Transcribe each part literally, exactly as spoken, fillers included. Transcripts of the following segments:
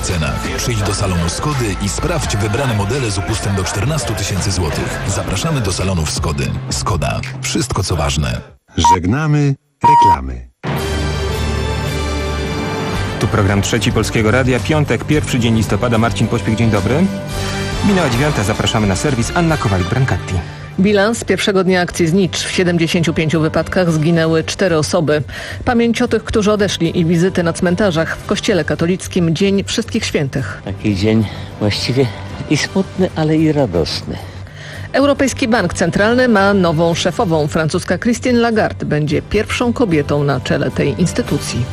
cenach. Przyjdź do salonu Skody i sprawdź wybrane modele z upustem do czternaście tysięcy złotych. Zapraszamy do salonów Skody. Skoda. Wszystko co ważne. Żegnamy reklamy. Tu program Trzeci Polskiego Radia. Piątek, pierwszy dzień listopada. Marcin Pośpiech, dzień dobry. Minęła dziewiąta, zapraszamy na serwis. Anna Kowalik-Brancatti. Bilans pierwszego dnia akcji Znicz. W siedemdziesięciu pięciu wypadkach zginęły cztery osoby. Pamięć o tych, którzy odeszli i wizyty na cmentarzach. W kościele katolickim Dzień Wszystkich Świętych. Taki dzień właściwie i smutny, ale i radosny. Europejski Bank Centralny ma nową szefową. Francuska Christine Lagarde będzie pierwszą kobietą na czele tej instytucji.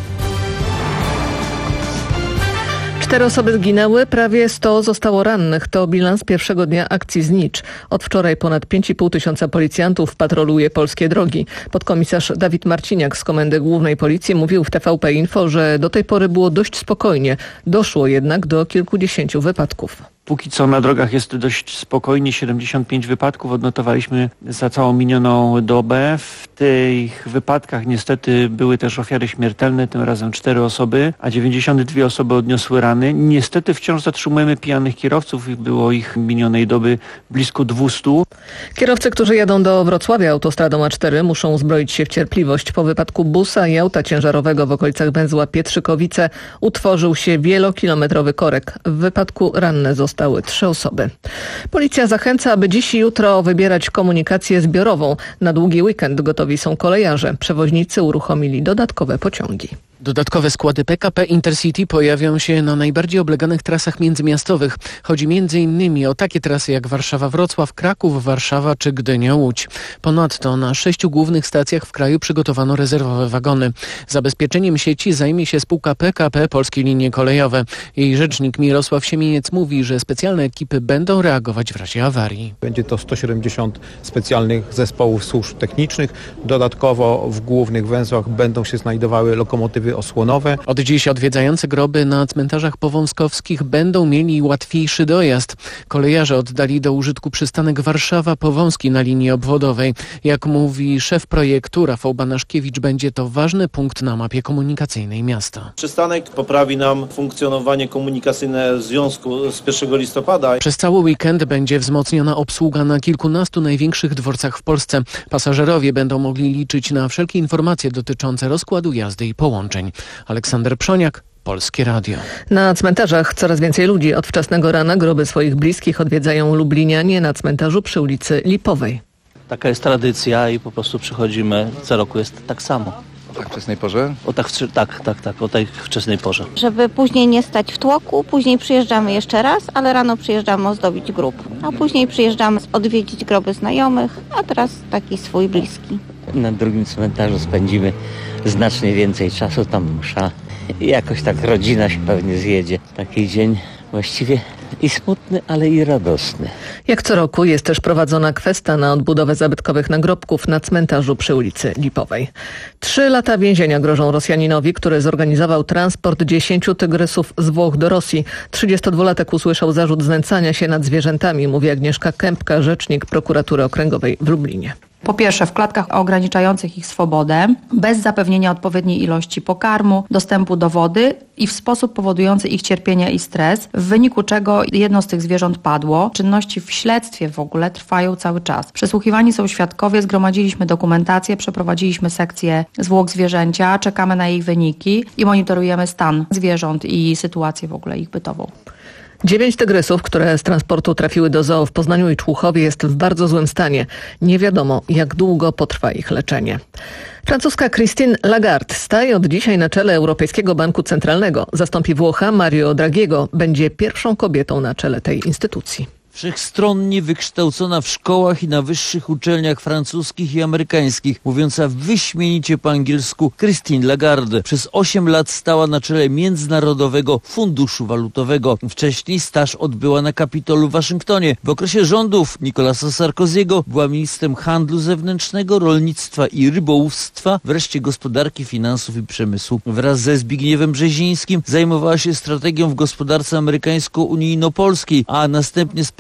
Cztery osoby zginęły, prawie sto zostało rannych. To bilans pierwszego dnia akcji Znicz. Od wczoraj ponad pięć i pół tysiąca policjantów patroluje polskie drogi. Podkomisarz Dawid Marciniak z Komendy Głównej Policji mówił w T V P Info, że do tej pory było dość spokojnie. Doszło jednak do kilkudziesięciu wypadków. Póki co na drogach jest dość spokojnie, siedemdziesiąt pięć wypadków odnotowaliśmy za całą minioną dobę. W tych wypadkach niestety były też ofiary śmiertelne, tym razem cztery osoby, a dziewięćdziesiąt dwie osoby odniosły rany. Niestety wciąż zatrzymujemy pijanych kierowców, było ich minionej doby blisko dwieście. Kierowcy, którzy jadą do Wrocławia autostradą A cztery, muszą uzbroić się w cierpliwość. Po wypadku busa i auta ciężarowego w okolicach węzła Pietrzykowice utworzył się wielokilometrowy korek. W wypadku ranne zostały Zostały trzy osoby. Policja zachęca, aby dziś i jutro wybierać komunikację zbiorową. Na długi weekend gotowi są kolejarze. Przewoźnicy uruchomili dodatkowe pociągi. Dodatkowe składy P K P Intercity pojawią się na najbardziej obleganych trasach międzymiastowych. Chodzi między innymi o takie trasy jak Warszawa-Wrocław, Kraków-Warszawa czy Gdynia-Łódź. Ponadto na sześciu głównych stacjach w kraju przygotowano rezerwowe wagony. Zabezpieczeniem sieci zajmie się spółka P K P Polskie Linie Kolejowe. Jej rzecznik Mirosław Siemieniec mówi, że specjalne ekipy będą reagować w razie awarii. Będzie to sto siedemdziesiąt specjalnych zespołów służb technicznych. Dodatkowo w głównych węzłach będą się znajdowały lokomotywy osłonowe. Od dziś odwiedzający groby na cmentarzach powązkowskich będą mieli łatwiejszy dojazd. Kolejarze oddali do użytku przystanek Warszawa-Powązki na linii obwodowej. Jak mówi szef projektu Rafał Banaszkiewicz, będzie to ważny punkt na mapie komunikacyjnej miasta. Przystanek poprawi nam funkcjonowanie komunikacyjne w związku z pierwszego listopada. Przez cały weekend będzie wzmocniona obsługa na kilkunastu największych dworcach w Polsce. Pasażerowie będą mogli liczyć na wszelkie informacje dotyczące rozkładu jazdy i połączeń. Aleksander Przoniak, Polskie Radio. Na cmentarzach coraz więcej ludzi. Od wczesnego rana groby swoich bliskich odwiedzają lublinianie na cmentarzu przy ulicy Lipowej. Taka jest tradycja i po prostu przychodzimy, co roku jest tak samo. O tak wczesnej porze? O tak, tak, tak, tak, o tej wczesnej porze. Żeby później nie stać w tłoku, później przyjeżdżamy jeszcze raz, ale rano przyjeżdżamy ozdobić grób. A później przyjeżdżamy odwiedzić groby znajomych, a teraz taki swój bliski. Na drugim cmentarzu spędzimy znacznie więcej czasu, tam msza. I jakoś tak rodzina się pewnie zjedzie. Taki dzień właściwie i smutny, ale i radosny. Jak co roku jest też prowadzona kwesta na odbudowę zabytkowych nagrobków na cmentarzu przy ulicy Lipowej. Trzy lata więzienia grożą Rosjaninowi, który zorganizował transport dziesięciu tygrysów z Włoch do Rosji. trzydziestodwulatek usłyszał zarzut znęcania się nad zwierzętami, mówi Agnieszka Kępka, rzecznik prokuratury okręgowej w Lublinie. Po pierwsze, w klatkach ograniczających ich swobodę, bez zapewnienia odpowiedniej ilości pokarmu, dostępu do wody i w sposób powodujący ich cierpienie i stres, w wyniku czego jedno z tych zwierząt padło. Czynności w śledztwie w ogóle trwają cały czas. Przesłuchiwani są świadkowie, zgromadziliśmy dokumentację, przeprowadziliśmy sekcję zwłok zwierzęcia, czekamy na jej wyniki i monitorujemy stan zwierząt i sytuację w ogóle ich bytową. Dziewięć tygrysów, które z transportu trafiły do zoo w Poznaniu i Człuchowie, jest w bardzo złym stanie. Nie wiadomo, jak długo potrwa ich leczenie. Francuska Christine Lagarde staje od dzisiaj na czele Europejskiego Banku Centralnego. Zastąpi Włocha Mario Draghiego. Będzie pierwszą kobietą na czele tej instytucji. Wszechstronnie wykształcona w szkołach i na wyższych uczelniach francuskich i amerykańskich, mówiąca wyśmienicie po angielsku, Christine Lagarde przez osiem lat stała na czele Międzynarodowego Funduszu Walutowego. Wcześniej staż odbyła na Kapitolu w Waszyngtonie. W okresie rządów Nicolasa Sarkozy'ego była ministrem handlu zewnętrznego, rolnictwa i rybołówstwa, wreszcie gospodarki, finansów i przemysłu. Wraz ze Zbigniewem Brzezińskim zajmowała się strategią w gospodarce amerykańsko-unijno-polskiej, a następnie z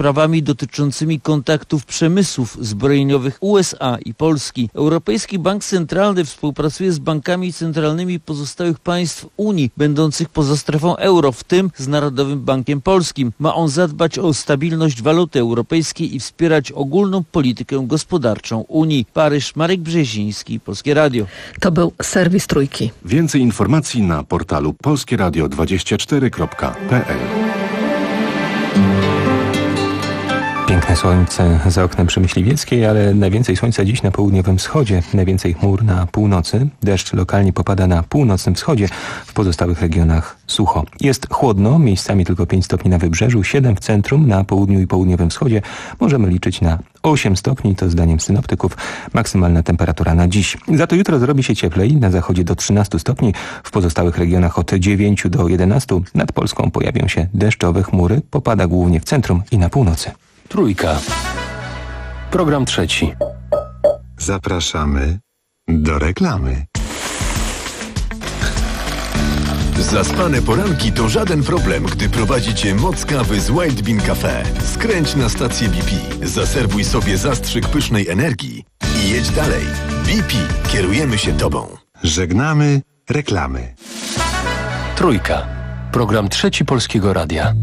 sprawami dotyczącymi kontaktów przemysłów zbrojeniowych U S A i Polski. Europejski Bank Centralny współpracuje z bankami centralnymi pozostałych państw Unii, będących poza strefą euro, w tym z Narodowym Bankiem Polskim. Ma on zadbać o stabilność waluty europejskiej i wspierać ogólną politykę gospodarczą Unii. Paryż, Marek Brzeziński, Polskie Radio. To był serwis Trójki. Więcej informacji na portalu polskie radio dwadzieścia cztery kropka p l. Piękne słońce za oknem przy Myśliwieckiej, ale najwięcej słońca dziś na południowym wschodzie, najwięcej chmur na północy. Deszcz lokalnie popada na północnym wschodzie, w pozostałych regionach sucho. Jest chłodno, miejscami tylko pięć stopni na wybrzeżu, siedem w centrum, na południu i południowym wschodzie. Możemy liczyć na osiem stopni, to zdaniem synoptyków maksymalna temperatura na dziś. Za to jutro zrobi się cieplej, na zachodzie do trzynastu stopni, w pozostałych regionach od dziewięciu do jedenastu. Nad Polską pojawią się deszczowe chmury, popada głównie w centrum i na północy. Trójka. Program trzeci. Zapraszamy do reklamy. Zaspane poranki to żaden problem, gdy prowadzi cię moc kawy z White Bean Cafe. Skręć na stację B P, zaserwuj sobie zastrzyk pysznej energii i jedź dalej. B P, kierujemy się tobą. Żegnamy reklamy. Trójka. Program trzeci Polskiego Radia.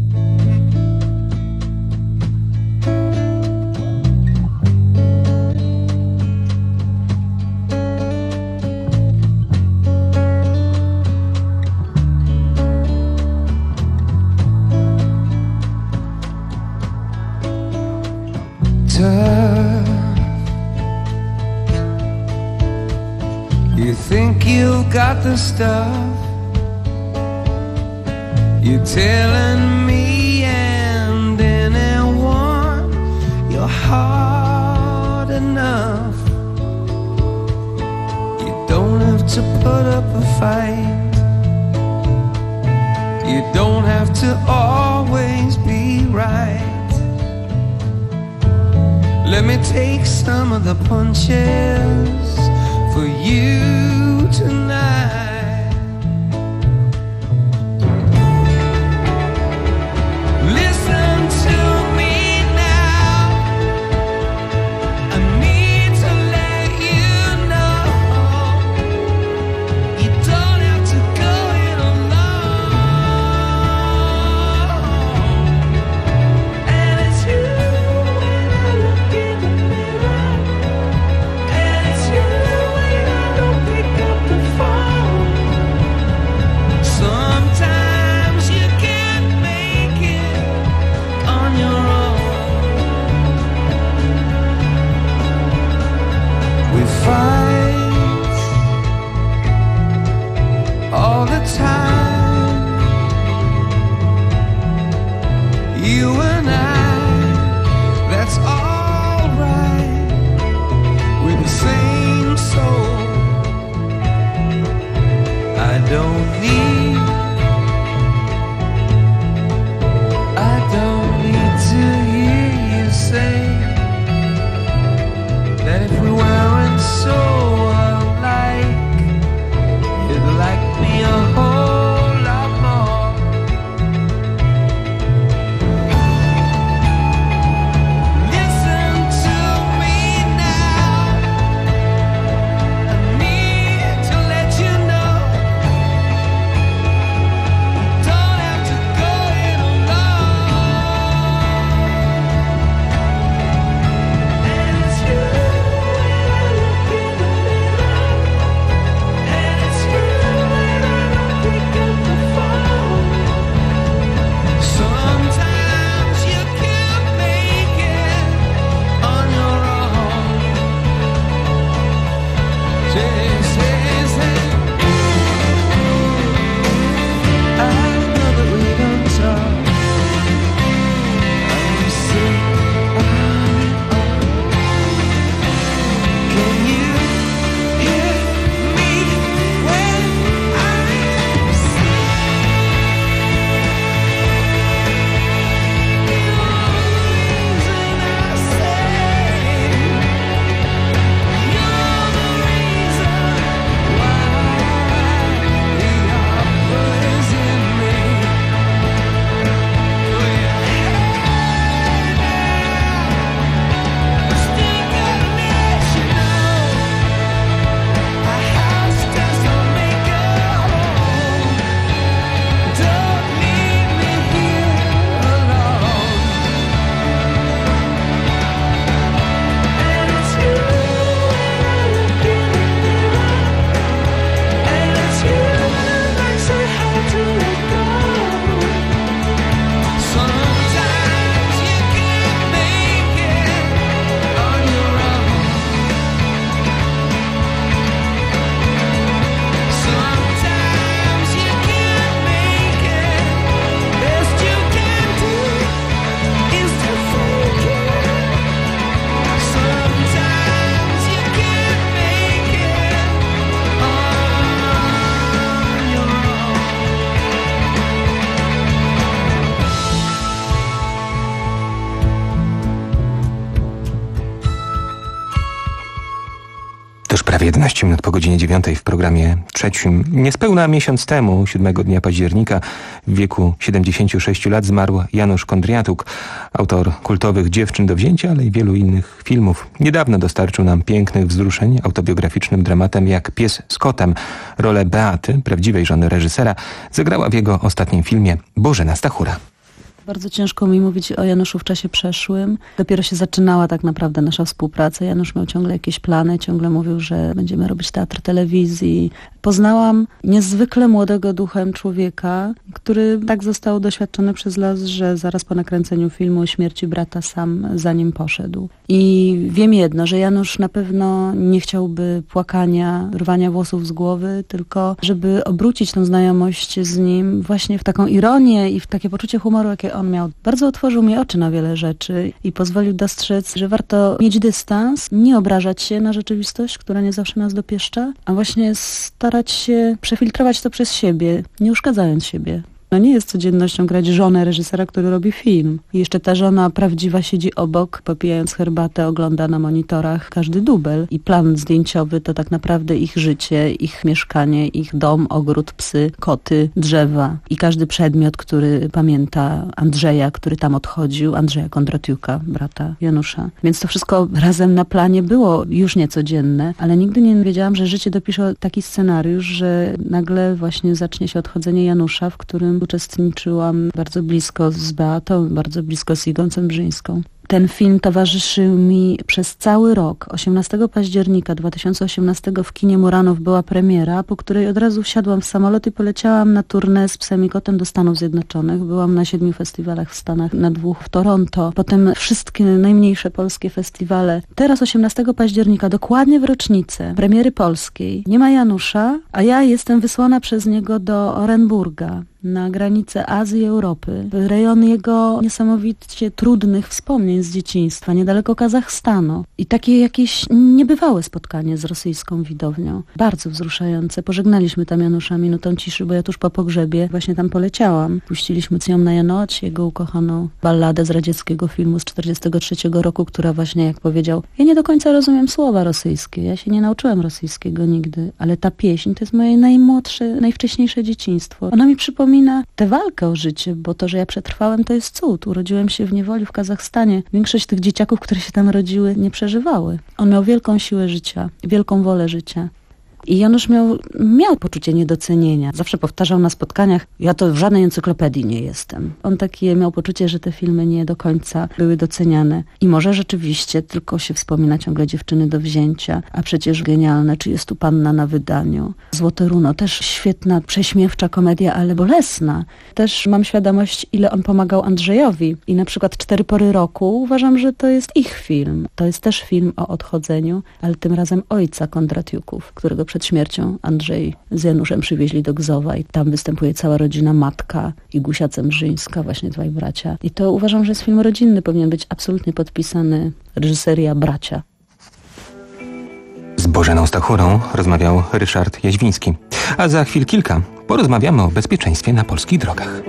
You think you've got the stuff, you're telling me and anyone you're hard enough. You don't have to put up a fight, you don't have to always be right. Let me take some of the punches for you tonight. Listen to me now, I need to let you know you don't have to go it alone. And it's you when I look in the mirror, and it's you when I don't pick up the phone. Sometimes you can't make it on your own. We fight all the time, you and I, that's alright. We're the same soul. I don't need, I don't need to hear you say that if we weren't so alike, you'd like me a whole lot more. Prawie jedenaście minut po godzinie dziewiątej w programie trzecim. Niespełna miesiąc temu, siódmego dnia października, w wieku siedemdziesięciu sześciu lat zmarł Janusz Kondriatuk, autor kultowych Dziewczyn do wzięcia, ale i wielu innych filmów. Niedawno dostarczył nam pięknych wzruszeń autobiograficznym dramatem jak Pies z kotem. Rolę Beaty, prawdziwej żony reżysera, zagrała w jego ostatnim filmie Bożena Stachura. Bardzo ciężko mi mówić o Januszu w czasie przeszłym. Dopiero się zaczynała tak naprawdę nasza współpraca. Janusz miał ciągle jakieś plany, ciągle mówił, że będziemy robić teatr telewizji. Poznałam niezwykle młodego duchem człowieka, który tak został doświadczony przez los, że zaraz po nakręceniu filmu Śmierci brata sam za nim poszedł. I wiem jedno, że Janusz na pewno nie chciałby płakania, rwania włosów z głowy, tylko żeby obrócić tę znajomość z nim właśnie w taką ironię i w takie poczucie humoru, jakie on miał. Bardzo otworzył mi oczy na wiele rzeczy i pozwolił dostrzec, że warto mieć dystans, nie obrażać się na rzeczywistość, która nie zawsze nas dopieszcza, a właśnie starać się przefiltrować to przez siebie, nie uszkadzając siebie. No nie jest codziennością grać żonę reżysera, który robi film. I jeszcze ta żona prawdziwa siedzi obok, popijając herbatę, ogląda na monitorach każdy dubel. I plan zdjęciowy to tak naprawdę ich życie, ich mieszkanie, ich dom, ogród, psy, koty, drzewa. I każdy przedmiot, który pamięta Andrzeja, który tam odchodził, Andrzeja Kondratiuka, brata Janusza. Więc to wszystko razem na planie było już niecodzienne, ale nigdy nie wiedziałam, że życie dopisze taki scenariusz, że nagle właśnie zacznie się odchodzenie Janusza, w którym uczestniczyłam bardzo blisko z Beatą, bardzo blisko z Igą Cembrzyńską. Ten film towarzyszył mi przez cały rok. osiemnastego października dwa tysiące osiemnastego w kinie Muranów była premiera, po której od razu wsiadłam w samolot i poleciałam na tournée z Psem i Kotem do Stanów Zjednoczonych. Byłam na siedmiu festiwalach w Stanach, na dwóch w Toronto, potem wszystkie najmniejsze polskie festiwale. Teraz osiemnastego października, dokładnie w rocznicę premiery polskiej, nie ma Janusza, a ja jestem wysłana przez niego do Orenburga, na granicę Azji i Europy, w rejon jego niesamowicie trudnych wspomnień z dzieciństwa, niedaleko Kazachstanu. I takie jakieś niebywałe spotkanie z rosyjską widownią. Bardzo wzruszające. Pożegnaliśmy tam Janusza minutą ciszy, bo ja tuż po pogrzebie właśnie tam poleciałam. Puściliśmy Cjomnaja Noc, jego ukochaną balladę z radzieckiego filmu z czterdziestego trzeciego roku, która właśnie, jak powiedział, ja nie do końca rozumiem słowa rosyjskie, ja się nie nauczyłem rosyjskiego nigdy, ale ta pieśń to jest moje najmłodsze, najwcześniejsze dzieciństwo. Ona mi przypomina tę walkę o życie, bo to, że ja przetrwałem, to jest cud. Urodziłem się w niewoli w Kazachstanie. Większość tych dzieciaków, które się tam rodziły, nie przeżywały. On miał wielką siłę życia, wielką wolę życia. I Janusz miał, miał poczucie niedocenienia. Zawsze powtarzał na spotkaniach, ja to w żadnej encyklopedii nie jestem. On takie miał poczucie, że te filmy nie do końca były doceniane. I może rzeczywiście tylko się wspomina ciągle Dziewczyny do wzięcia, a przecież genialne, czy jest tu Panna na wydaniu. Złote Runo, też świetna, prześmiewcza komedia, ale bolesna. Też mam świadomość, ile on pomagał Andrzejowi. I na przykład Cztery pory roku uważam, że to jest ich film. To jest też film o odchodzeniu, ale tym razem ojca Kondratiuków, którego przed śmiercią Andrzej z Januszem przywieźli do Gzowa i tam występuje cała rodzina, matka i Gusia Cembrzyńska, właśnie dwaj bracia. I to uważam, że jest film rodzinny, powinien być absolutnie podpisany reżyseria bracia. Z Bożeną Stachurą rozmawiał Ryszard Jaźwiński. A za chwil kilka porozmawiamy o bezpieczeństwie na polskich drogach.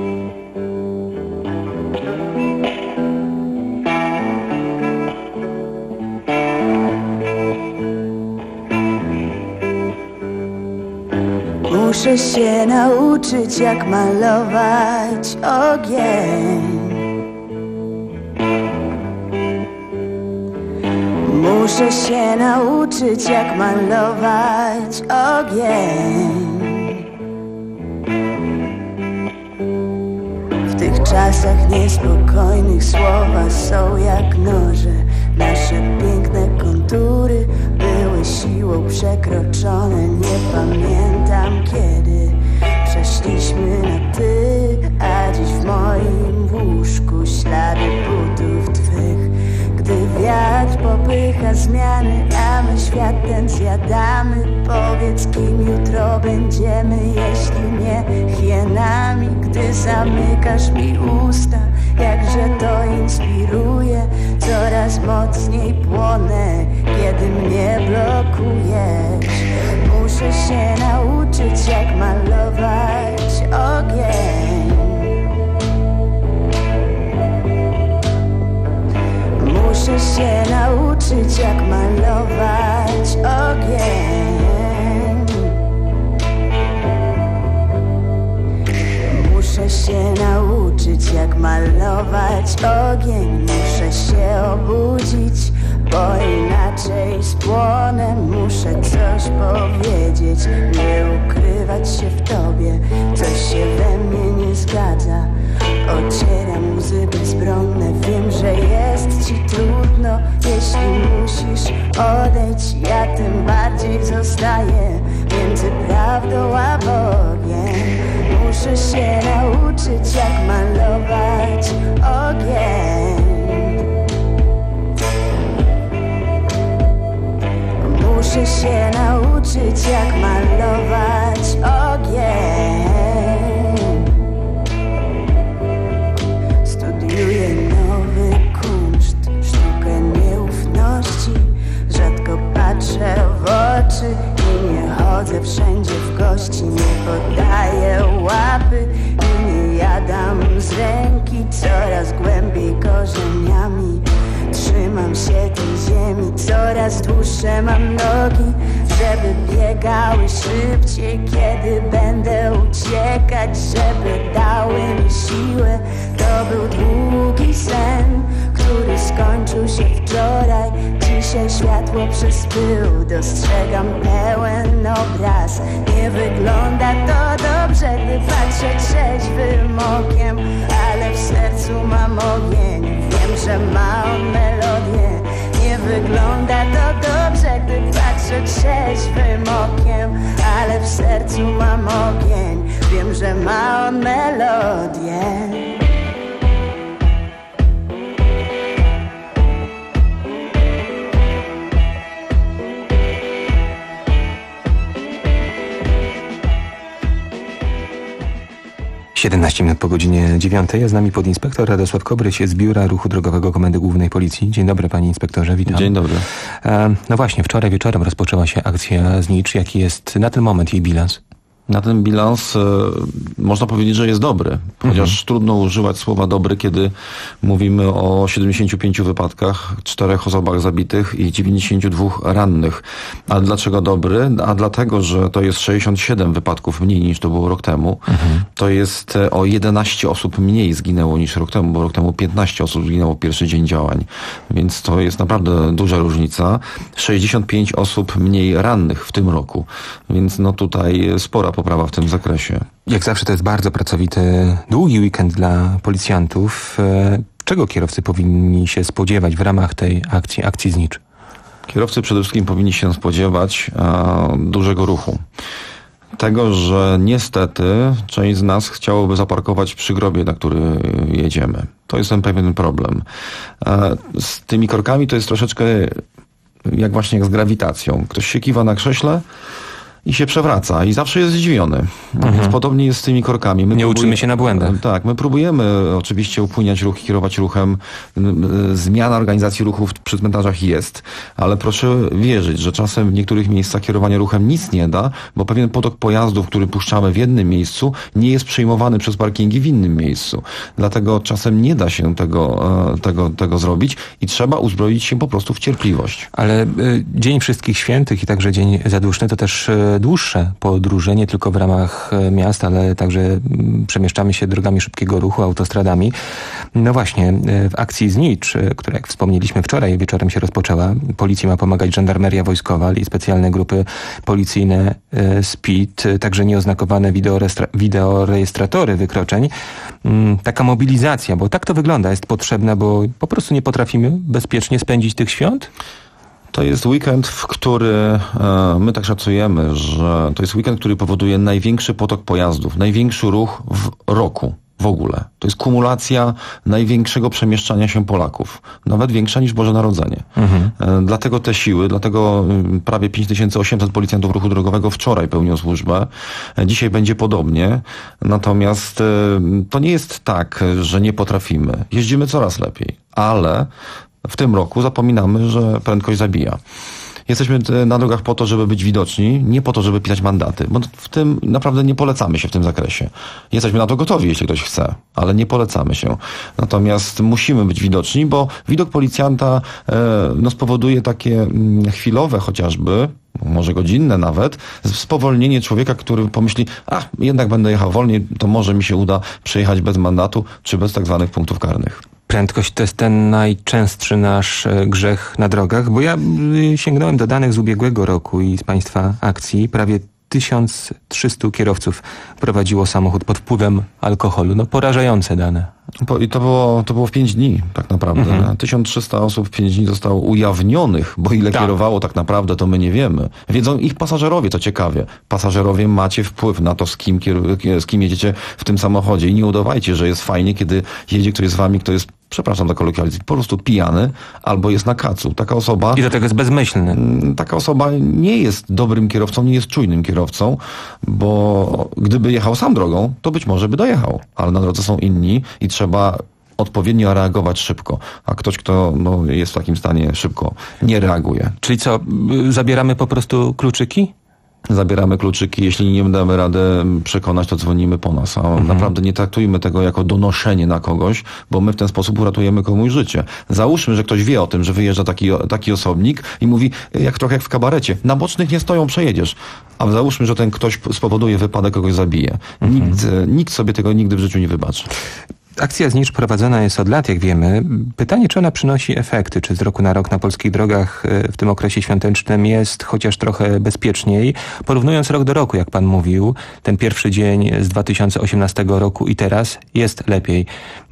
Muszę się nauczyć, jak malować ogień. Muszę się nauczyć, jak malować ogień. W tych czasach niespokojnych słowa są jak noże. Nasze piękne kontury były siłą przekroczone. Nie pamiętam, kiedy przeszliśmy na ty, a dziś w moim łóżku ślady butów twych. Gdy wiatr popycha zmiany, a my świat ten zjadamy. Powiedz, kim jutro będziemy, jeśli nie hienami. Gdy zamykasz mi usta, jakże to inspiruje. Coraz mocniej płonę, kiedy mnie blokujesz. Muszę się nauczyć, jak malować ogień. Muszę się nauczyć, jak malować ogień. malować ogień. Muszę się obudzić, bo inaczej spłonę. Muszę coś powiedzieć, nie ukrywać się w tobie. Coś się we mnie nie zgadza. Ocieram łzy bezbronne. Wiem, że jest ci trudno. Jeśli musisz odejść, ja tym bardziej zostaję między prawdą a Bogiem. Muszę się nauczyć, jak malować ogień. Muszę się nauczyć, jak malować ogień. Studiuję nowy kunszt, sztukę nieufności. Rzadko patrzę w oczy i nie chodzę wszędzie w gości. Nie podaję łapy i nie jadam z ręki. Coraz głębiej korzeniami trzymam się tej ziemi. Coraz dłuższe mam nogi, żeby biegały szybciej, kiedy będę uciekać, żeby dały mi siłę. To był długi sen, który skończył się wczoraj. Dzisiaj światło przez pył, dostrzegam pełen obraz. Nie wygląda to dobrze, gdy patrzę trzeźwym okiem, ale w sercu mam ogień. Wiem, że ma on melodię. Nie wygląda to dobrze, gdy patrzę trzeźwym okiem, ale w sercu mam ogień. Wiem, że ma on melodię. siedemnaście minut po godzinie dziewiątej, a z nami podinspektor Radosław Kobryś z Biura Ruchu Drogowego Komendy Głównej Policji. Dzień dobry, panie inspektorze, witam. Dzień dobry. E, no właśnie, wczoraj wieczorem rozpoczęła się akcja Znicz. Jaki jest na ten moment jej bilans? Na ten bilans e, można powiedzieć, że jest dobry, chociaż mhm. trudno używać słowa dobry, kiedy mówimy o siedemdziesięciu pięciu wypadkach, czterech osobach zabitych i dziewięćdziesięciu dwóch rannych. A dlaczego dobry? A dlatego, że to jest sześćdziesiąt siedem wypadków mniej niż to było rok temu. Mhm. To jest o jedenaście osób mniej zginęło niż rok temu, bo rok temu piętnaście osób zginęło w pierwszy dzień działań. Więc to jest naprawdę duża różnica. sześćdziesiąt pięć osób mniej rannych w tym roku. Więc no tutaj spora poprawa w tym zakresie. Jak zawsze to jest bardzo pracowity, długi weekend dla policjantów. Czego kierowcy powinni się spodziewać w ramach tej akcji, akcji Znicz? Kierowcy przede wszystkim powinni się spodziewać a, dużego ruchu. Tego, że niestety część z nas chciałoby zaparkować przy grobie, na który jedziemy. To jest ten pewien problem. A, z tymi korkami to jest troszeczkę jak właśnie jak z grawitacją. Ktoś się kiwa na krześle i się przewraca i zawsze jest zdziwiony. Mhm. Więc podobnie jest z tymi korkami. My nie próbuje... uczymy się na błędach. Tak, my próbujemy oczywiście upłyniać ruch i kierować ruchem. Zmiana organizacji ruchów przy cmentarzach jest, ale proszę wierzyć, że czasem w niektórych miejscach kierowanie ruchem nic nie da, bo pewien potok pojazdów, który puszczamy w jednym miejscu, nie jest przyjmowany przez parkingi w innym miejscu. Dlatego czasem nie da się tego, tego, tego zrobić i trzeba uzbroić się po prostu w cierpliwość. Ale y, Dzień Wszystkich Świętych i także Dzień Zaduszny to też y, dłuższe podróże, nie tylko w ramach miast, ale także przemieszczamy się drogami szybkiego ruchu, autostradami. No właśnie, w akcji Znicz, która jak wspomnieliśmy wczoraj wieczorem się rozpoczęła, policji ma pomagać żandarmeria wojskowa i specjalne grupy policyjne S P I D, także nieoznakowane wideorejestratory wykroczeń. Taka mobilizacja, bo tak to wygląda, jest potrzebna, bo po prostu nie potrafimy bezpiecznie spędzić tych świąt? To jest weekend, w który e, my tak szacujemy, że to jest weekend, który powoduje największy potok pojazdów, największy ruch w roku w ogóle. To jest kumulacja największego przemieszczania się Polaków. Nawet większa niż Boże Narodzenie. Mhm. E, dlatego te siły, dlatego prawie pięć tysięcy osiemset policjantów ruchu drogowego wczoraj pełnią służbę. E, dzisiaj będzie podobnie. Natomiast e, to nie jest tak, że nie potrafimy. Jeździmy coraz lepiej, ale w tym roku zapominamy, że prędkość zabija. Jesteśmy na drogach po to, żeby być widoczni, nie po to, żeby pisać mandaty, bo w tym naprawdę nie polecamy się w tym zakresie. Jesteśmy na to gotowi, jeśli ktoś chce, ale nie polecamy się. Natomiast musimy być widoczni, bo widok policjanta no, spowoduje takie chwilowe chociażby, może godzinne nawet, spowolnienie człowieka, który pomyśli, a jednak będę jechał wolniej, to może mi się uda przejechać bez mandatu, czy bez tak zwanych punktów karnych. Prędkość to jest ten najczęstszy nasz grzech na drogach, bo ja sięgnąłem do danych z ubiegłego roku i z Państwa akcji. Prawie tysiąc trzysta kierowców prowadziło samochód pod wpływem alkoholu. No porażające dane. I to było, to było w pięć dni tak naprawdę. Mhm. tysiąc trzysta osób w pięć dni zostało ujawnionych, bo ile tak. kierowało tak naprawdę, to my nie wiemy. Wiedzą ich pasażerowie, to ciekawie. Pasażerowie macie wpływ na to, z kim, z kim jedziecie w tym samochodzie i nie udawajcie, że jest fajnie, kiedy jedzie ktoś z wami, kto jest, przepraszam za kolokwializm, po prostu pijany albo jest na kacu. Taka osoba... I do tego jest bezmyślny. Taka osoba nie jest dobrym kierowcą, nie jest czujnym kierowcą, bo gdyby jechał sam drogą, to być może by dojechał. Ale na drodze są inni i trzeba odpowiednio reagować szybko. A ktoś, kto no, jest w takim stanie, szybko nie reaguje. Czyli co, zabieramy po prostu kluczyki? Zabieramy kluczyki, jeśli nie damy radę przekonać, to dzwonimy po nas. A mhm. naprawdę nie traktujmy tego jako donoszenie na kogoś, bo my w ten sposób uratujemy komuś życie. Załóżmy, że ktoś wie o tym, że wyjeżdża taki, taki osobnik i mówi, jak trochę jak w kabarecie, na bocznych nie stoją, przejedziesz. A załóżmy, że ten ktoś spowoduje wypadek, kogoś zabije. Mhm. Nikt, nikt sobie tego nigdy w życiu nie wybaczy. Akcja Znicz prowadzona jest od lat, jak wiemy. Pytanie, czy ona przynosi efekty? Czy z roku na rok na polskich drogach w tym okresie świątecznym jest chociaż trochę bezpieczniej? Porównując rok do roku, jak pan mówił, ten pierwszy dzień z dwa tysiące osiemnastego roku i teraz jest lepiej.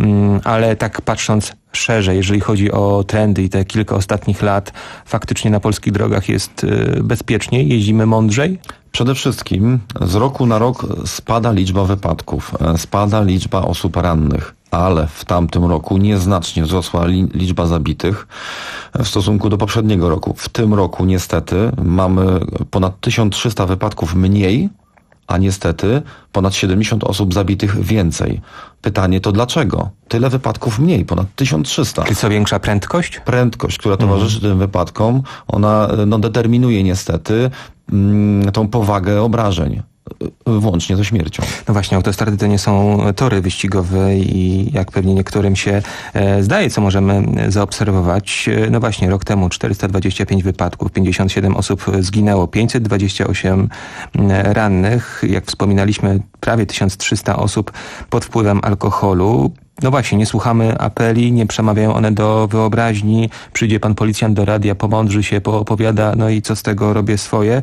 Ale tak patrząc szerzej, jeżeli chodzi o trendy i te kilka ostatnich lat, faktycznie na polskich drogach jest bezpieczniej? Jeździmy mądrzej? Przede wszystkim z roku na rok spada liczba wypadków, spada liczba osób rannych, ale w tamtym roku nieznacznie wzrosła li, liczba zabitych w stosunku do poprzedniego roku. W tym roku niestety mamy ponad tysiąc trzysta wypadków mniej, a niestety ponad siedemdziesiąt osób zabitych więcej. Pytanie to dlaczego? Tyle wypadków mniej, ponad tysiąc trzysta. Czyli co, większa prędkość? Prędkość, która towarzyszy mhm. tym wypadkom, ona no, determinuje niestety mm, tą powagę obrażeń. Włącznie ze śmiercią. No właśnie, autostrady to nie są tory wyścigowe i jak pewnie niektórym się e, zdaje, co możemy zaobserwować. No właśnie, rok temu czterysta dwadzieścia pięć wypadków, pięćdziesiąt siedem osób zginęło, pięćset dwadzieścia osiem rannych. Jak wspominaliśmy, prawie tysiąc trzysta osób pod wpływem alkoholu. No właśnie, nie słuchamy apeli, nie przemawiają one do wyobraźni. Przyjdzie pan policjant do radia, pomądrzy się, poopowiada, no i co z tego, robię swoje.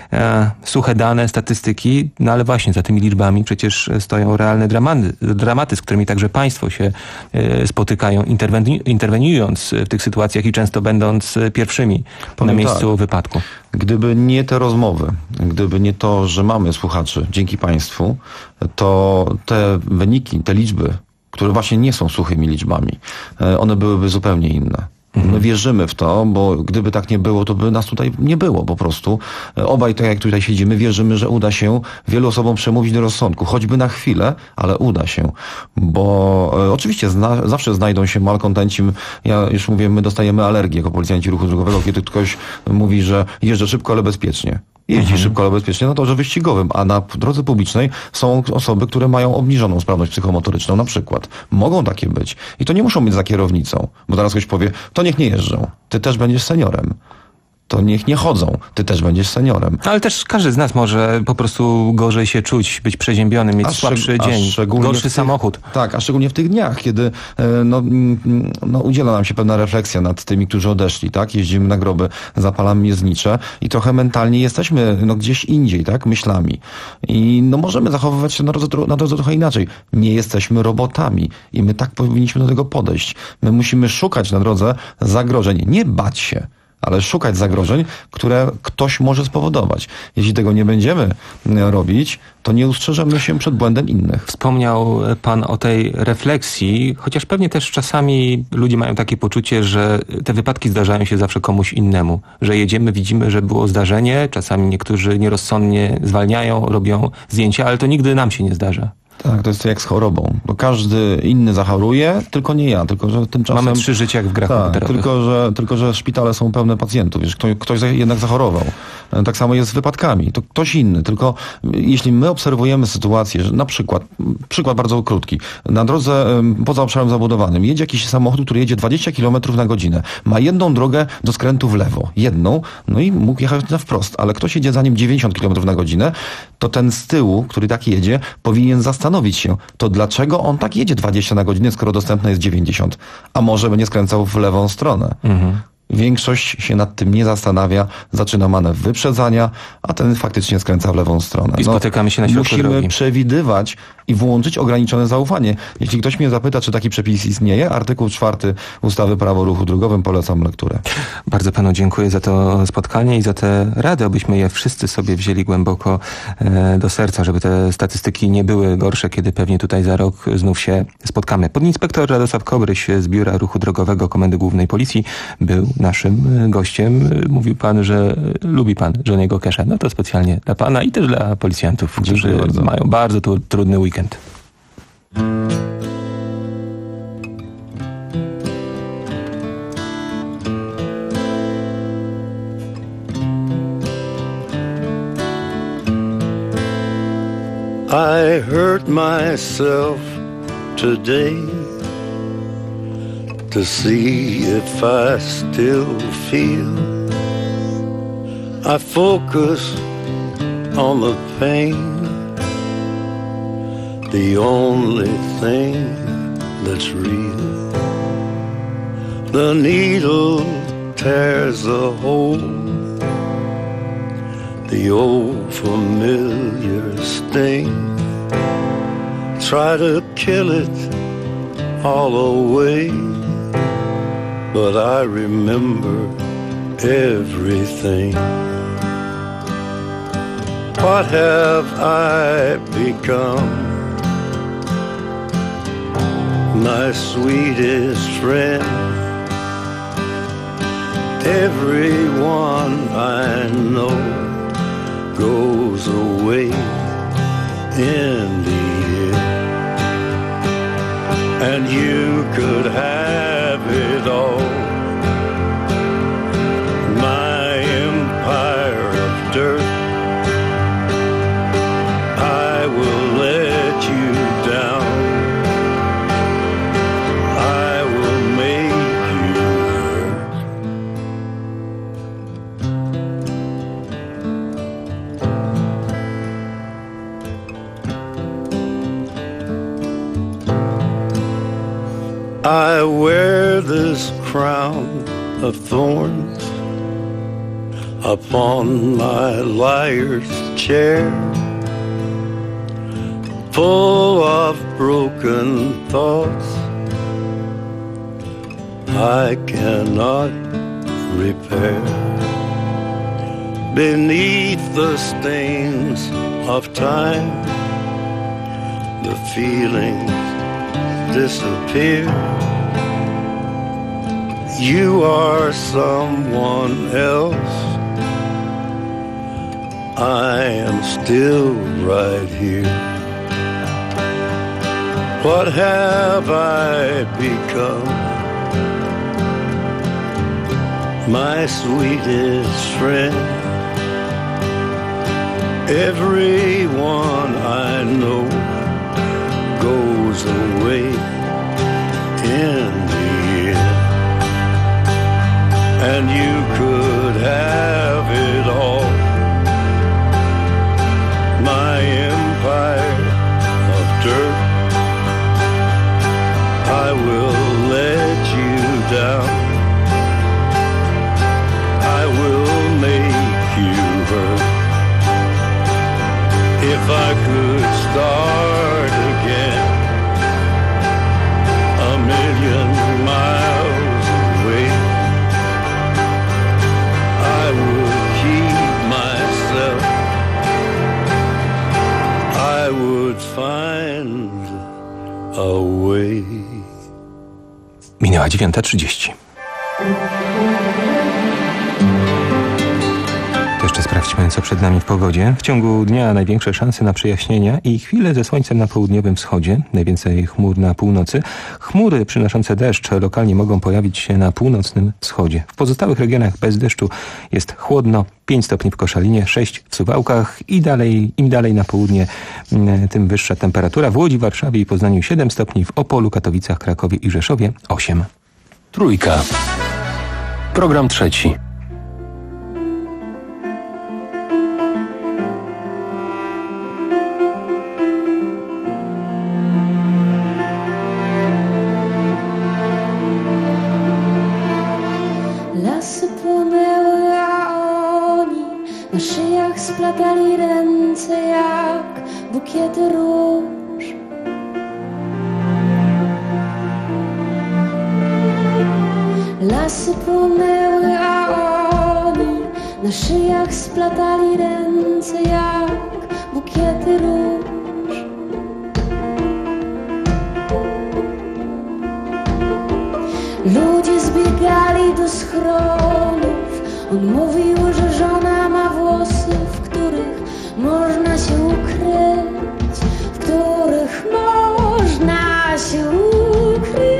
E, suche dane, statystyki, no ale właśnie za tymi liczbami przecież stoją realne dramaty, dramaty, z którymi także państwo się e, spotykają, interweni- interweniując w tych sytuacjach i często będąc pierwszymi Powiem na miejscu tak. wypadku. Gdyby nie te rozmowy, gdyby nie to, że mamy słuchaczy dzięki państwu, to te wyniki, te liczby, które właśnie nie są suchymi liczbami, one byłyby zupełnie inne. My wierzymy w to, bo gdyby tak nie było, to by nas tutaj nie było po prostu. Obaj, tak jak tutaj siedzimy, wierzymy, że uda się wielu osobom przemówić do rozsądku, choćby na chwilę, ale uda się. Bo e, oczywiście zna, zawsze znajdą się malkontenci. Ja już mówię, my dostajemy alergię jako policjanci ruchu drogowego, kiedy ktoś mówi, że jeżdżę szybko, ale bezpiecznie. Jeździ mhm. szybko, ale bezpiecznie na torze wyścigowym, a na drodze publicznej są osoby, które mają obniżoną sprawność psychomotoryczną na przykład. Mogą takie być. I to nie muszą być za kierownicą, bo zaraz ktoś powie, to niech nie jeżdżą. Ty też będziesz seniorem. To niech nie chodzą. Ty też będziesz seniorem. Ale też każdy z nas może po prostu gorzej się czuć, być przeziębiony, mieć a słabszy szczeg- dzień, gorszy tych, samochód. Tak, a szczególnie w tych dniach, kiedy no, no, udziela nam się pewna refleksja nad tymi, którzy odeszli, tak? Jeździmy na groby, zapalamy mieznicze i trochę mentalnie jesteśmy no, gdzieś indziej, tak? Myślami. I no, możemy zachowywać się na drodze, na drodze trochę inaczej. Nie jesteśmy robotami i my tak powinniśmy do tego podejść. My musimy szukać na drodze zagrożeń, nie bać się, ale szukać zagrożeń, które ktoś może spowodować. Jeśli tego nie będziemy robić, to nie ustrzeżemy się przed błędem innych. Wspomniał pan o tej refleksji, chociaż pewnie też czasami ludzie mają takie poczucie, że te wypadki zdarzają się zawsze komuś innemu. Że jedziemy, widzimy, że było zdarzenie, czasami niektórzy nierozsądnie zwalniają, robią zdjęcia, ale to nigdy nam się nie zdarza. Tak, to jest jak z chorobą, bo każdy inny zachoruje, tylko nie ja, tylko że tymczasem... Mamy trzy życia jak w grach tak, komputerowych. tylko że, tylko że szpitale są pełne pacjentów, wiesz, ktoś, ktoś jednak zachorował. Tak samo jest z wypadkami, to ktoś inny, tylko jeśli my obserwujemy sytuację, że na przykład, przykład bardzo krótki, na drodze poza obszarem zabudowanym jedzie jakiś samochód, który jedzie dwadzieścia kilometrów na godzinę, ma jedną drogę do skrętu w lewo, jedną, no i mógł jechać na wprost, ale ktoś jedzie za nim dziewięćdziesiąt kilometrów na godzinę, to ten z tyłu, który tak jedzie, powinien zastanowić się, to dlaczego on tak jedzie dwadzieścia na godzinę, skoro dostępne jest dziewięćdziesiąt, a może będzie skręcał w lewą stronę. Mhm. Większość się nad tym nie zastanawia, zaczyna manewr wyprzedzania, a ten faktycznie skręca w lewą stronę. I spotykamy się na środku Musimy drogi. przewidywać i włączyć ograniczone zaufanie. Jeśli ktoś mnie zapyta, czy taki przepis istnieje, artykuł czwarty ustawy Prawo o ruchu drogowym, polecam lekturę. Bardzo panu dziękuję za to spotkanie i za te rady, abyśmy je wszyscy sobie wzięli głęboko e, do serca, żeby te statystyki nie były gorsze, kiedy pewnie tutaj za rok znów się spotkamy. Podinspektor Radosław Kobryś z Biura Ruchu Drogowego Komendy Głównej Policji był naszym gościem. Mówił pan, że lubi pan Johnny'ego Casha. No to specjalnie dla pana i też dla policjantów, którzy bardzo. mają bardzo tu, trudny weekend. I hurt myself today to see if I still feel. I focus on the pain, the only thing that's real. The needle tears a hole, the old familiar sting. Try to kill it all away, but I remember everything. What have I become? My sweetest friend. Everyone I know goes away in the end, and you could have it all. My empire of dirt, I will let you down. I will make you hurt. I wear this crown of thorns upon my liar's chair, full of broken thoughts I cannot repair. Beneath the stains of time, the feelings disappear. You are someone else, I am still right here. What have I become? My sweetest friend. Everyone I know goes away in the end, and you could have it all. My empire of dirt, I will let you down. I will make you hurt. If I could start again, a million miles away, I would keep myself. I would find a way. Minęła dziewiąta trzydzieści. Jeszcze sprawdźmy, co przed nami w pogodzie. W ciągu dnia największe szanse na przejaśnienia i chwile ze słońcem na południowym wschodzie. Najwięcej chmur na północy. Chmury przynoszące deszcz lokalnie mogą pojawić się na północnym wschodzie. W pozostałych regionach bez deszczu jest chłodno. pięć stopni w Koszalinie, sześć w Suwałkach i dalej, im dalej na południe, tym wyższa temperatura. W Łodzi, Warszawie i Poznaniu siedem stopni, w Opolu, Katowicach, Krakowie i Rzeszowie osiem. Trójka. Program trzeci. Lasy płonęły, a oni na szyjach splatali ręce jak bukiety róż. Lasy płonęły, a oni na szyjach splatali ręce jak bukiety róż. Ludzie zbiegali do schronów. On mówił, że żona ma włosy, w których można się ukryć, w których można się ukryć.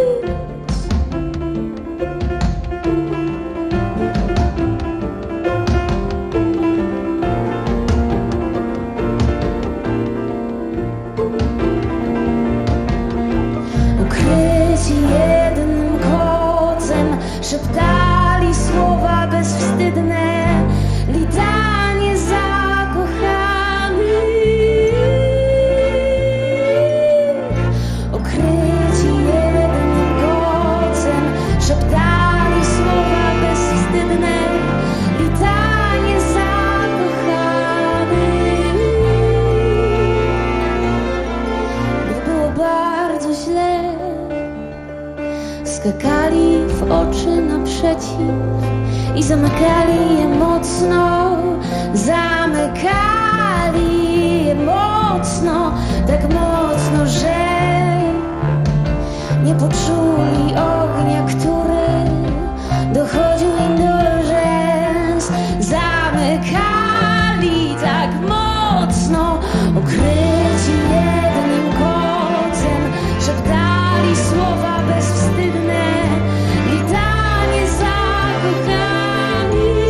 Ukryci jednym kocem szeptali słowa bezwstydne, litanie zakochanych. Ukryci jednym kocem szeptali słowa bezwstydne, litanie zakochanych. Gdy było bardzo źle, skakali w oczy naprzeciw i zamykali je mocno, zamykali je mocno, tak mocno, że nie poczuli ognia, który dochodził im do rzęs. Zamykali tak mocno, ukryci jednym kocem, szeptali słowa bezwstydne, litanie zakochanych.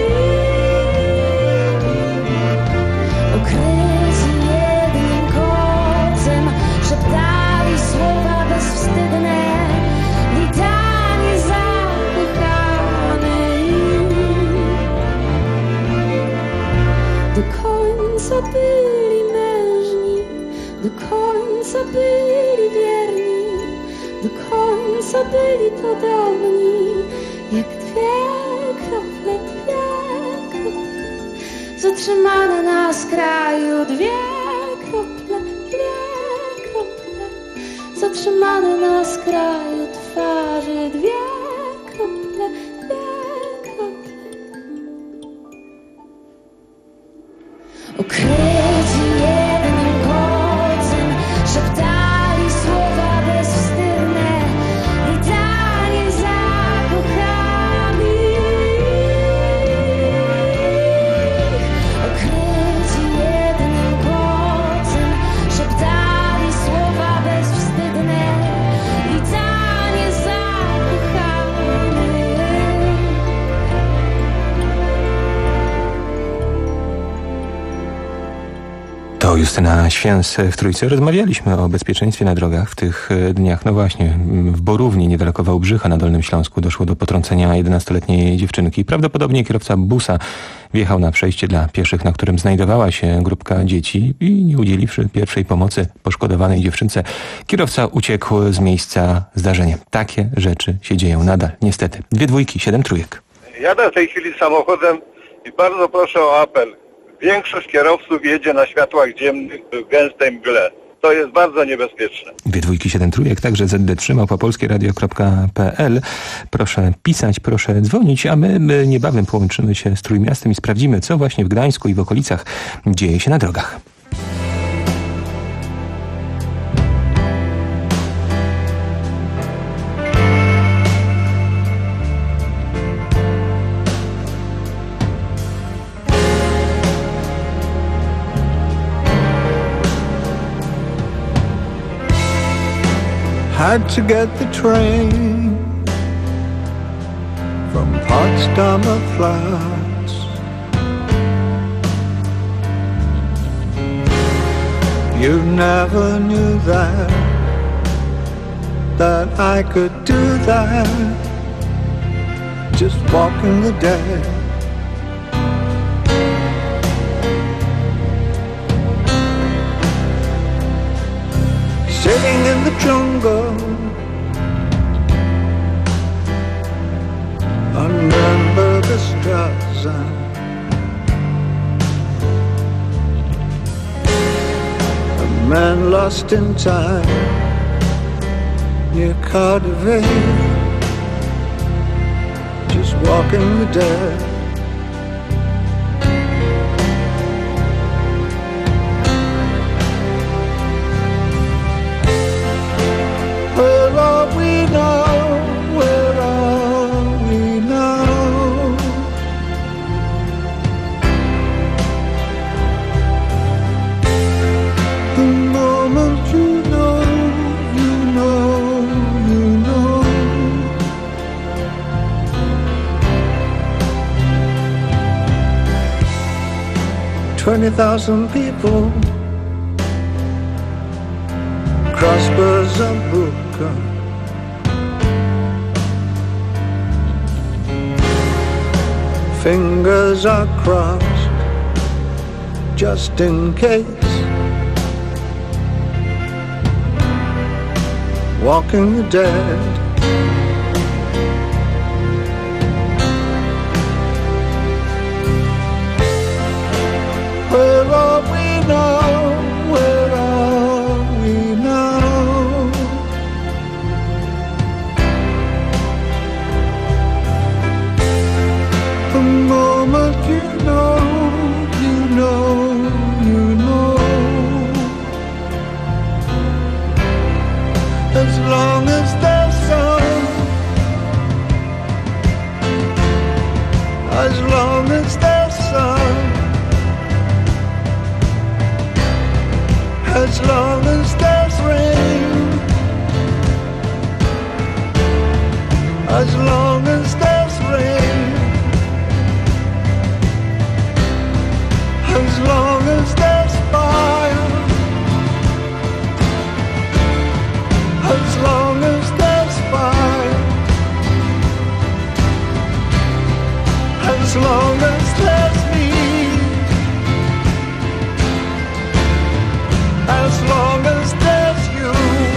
Ukryci jednym kocem, szeptali słowa bezwstydne, litanie zakochanych. Do końca byli mężni, do końca byli wierni, do końca byli podobni, jak dwie krople, dwie krople, zatrzymane na skraju, dwie krople, dwie krople, zatrzymane na skraju twarzy, dwie krople, dwie krople. Ukryci jednym kocem szeptali słowa bezwstydne, litanie zakochanych. Ukryci jednym kocem szeptali słowa bezwstydne, litanie zakochanych. To Justyna Święs w Trójce. Rozmawialiśmy o bezpieczeństwie na drogach w tych dniach. No właśnie, w Borównie, niedaleko Wałbrzycha na Dolnym Śląsku, doszło do potrącenia jedenastoletniej dziewczynki. Prawdopodobnie kierowca busa wjechał na przejście dla pieszych, na którym znajdowała się grupka dzieci i nie udzieliwszy pierwszej pomocy poszkodowanej dziewczynce, kierowca uciekł z miejsca zdarzenia. Takie rzeczy się dzieją nadal, niestety. Dwie dwójki, siedem trójek. Jadę w tej chwili samochodem i bardzo proszę o apel. Większość kierowców jedzie na światłach dziennych w gęstej mgle. To jest bardzo niebezpieczne. Dwie dwójki, siedem trójek, także zet de trzy małpa polskie radio kropka pe el. Proszę pisać, proszę dzwonić, a my, my niebawem połączymy się z Trójmiastem i sprawdzimy, co właśnie w Gdańsku i w okolicach dzieje się na drogach. Tried to get the train from Potsdamer Platz. You never knew that, that I could do that, just walking the dead. Sitting in the jungle on Nürnberger Straße, a man lost in time near Cardiff, just walking the dead. Where are we now? Where are we now? The moment you know, you know, you know. Twenty thousand people cross Berzabuka. Fingers are crossed just in case. Walking the dead. Where are we now? Where are we now? The moment you know, you know, you know. As long as there's sun, as long as there's sun, as long as there's rain, as long as there's rain, as long as there's fire, as long as there's fire, as long as there's me, as long as there's you.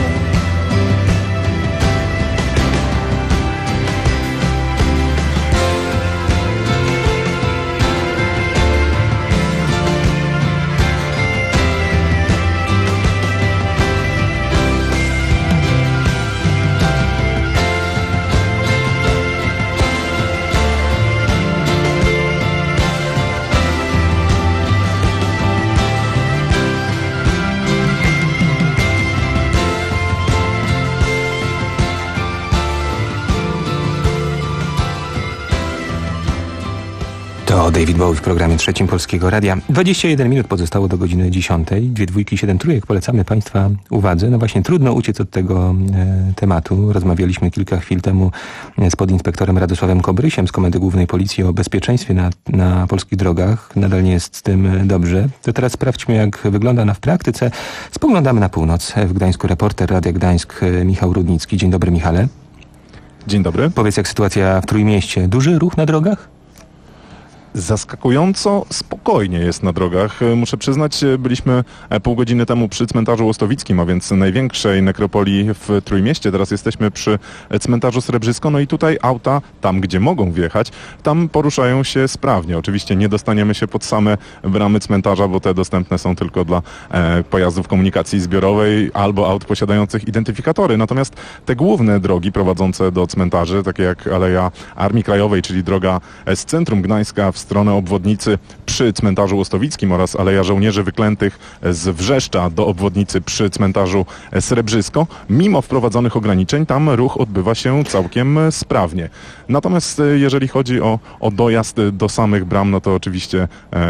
To David Bowie w programie trzecim Polskiego Radia. dwadzieścia jeden minut pozostało do godziny dziesiątej. Dwie dwójki, siedem trójek. Polecamy Państwa uwadze. No właśnie, trudno uciec od tego e, tematu. Rozmawialiśmy kilka chwil temu z podinspektorem Radosławem Kobrysiem z Komendy Głównej Policji o bezpieczeństwie na, na polskich drogach. Nadal nie jest z tym dobrze. To teraz sprawdźmy, jak wygląda na w praktyce. Spoglądamy na północ. W Gdańsku reporter Radia Gdańsk Michał Rudnicki. Dzień dobry, Michale. Dzień dobry. Powiedz, jak sytuacja w Trójmieście. Duży ruch na drogach? Zaskakująco spokojnie jest na drogach. Muszę przyznać, byliśmy pół godziny temu przy cmentarzu Łostowickim, a więc największej nekropolii w Trójmieście. Teraz jesteśmy przy cmentarzu Srebrzysko. No i tutaj auta, tam gdzie mogą wjechać, tam poruszają się sprawnie. Oczywiście nie dostaniemy się pod same bramy cmentarza, bo te dostępne są tylko dla e, pojazdów komunikacji zbiorowej albo aut posiadających identyfikatory. Natomiast te główne drogi prowadzące do cmentarzy, takie jak Aleja Armii Krajowej, czyli droga z centrum Gdańska w stronę obwodnicy przy cmentarzu Łostowickim oraz Aleja Żołnierzy Wyklętych z Wrzeszcza do obwodnicy przy cmentarzu Srebrzysko. Mimo wprowadzonych ograniczeń tam ruch odbywa się całkiem sprawnie. Natomiast jeżeli chodzi o, o dojazd do samych bram, no to oczywiście e,